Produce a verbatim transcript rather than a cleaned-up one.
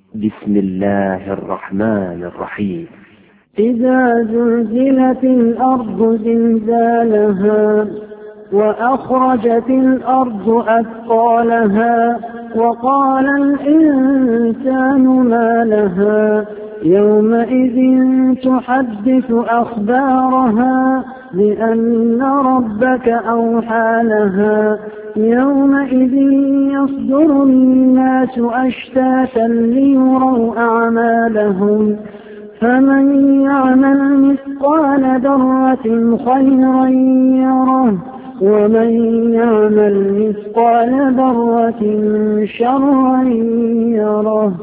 بسم الله الرحمن الرحيم. إذا زلزلت الأرض زلزالها وأخرجت الأرض أثقالها وقال الإنسان ما لها يومئذ تحدث أخبارها بأن ربك أوحى لها يومئذ يصدر الناس أشتاتا ليروا أعمالهم فمن يعمل مثقال ذرة خيرا يره ومن يعمل مثقال ذرة شرا يره.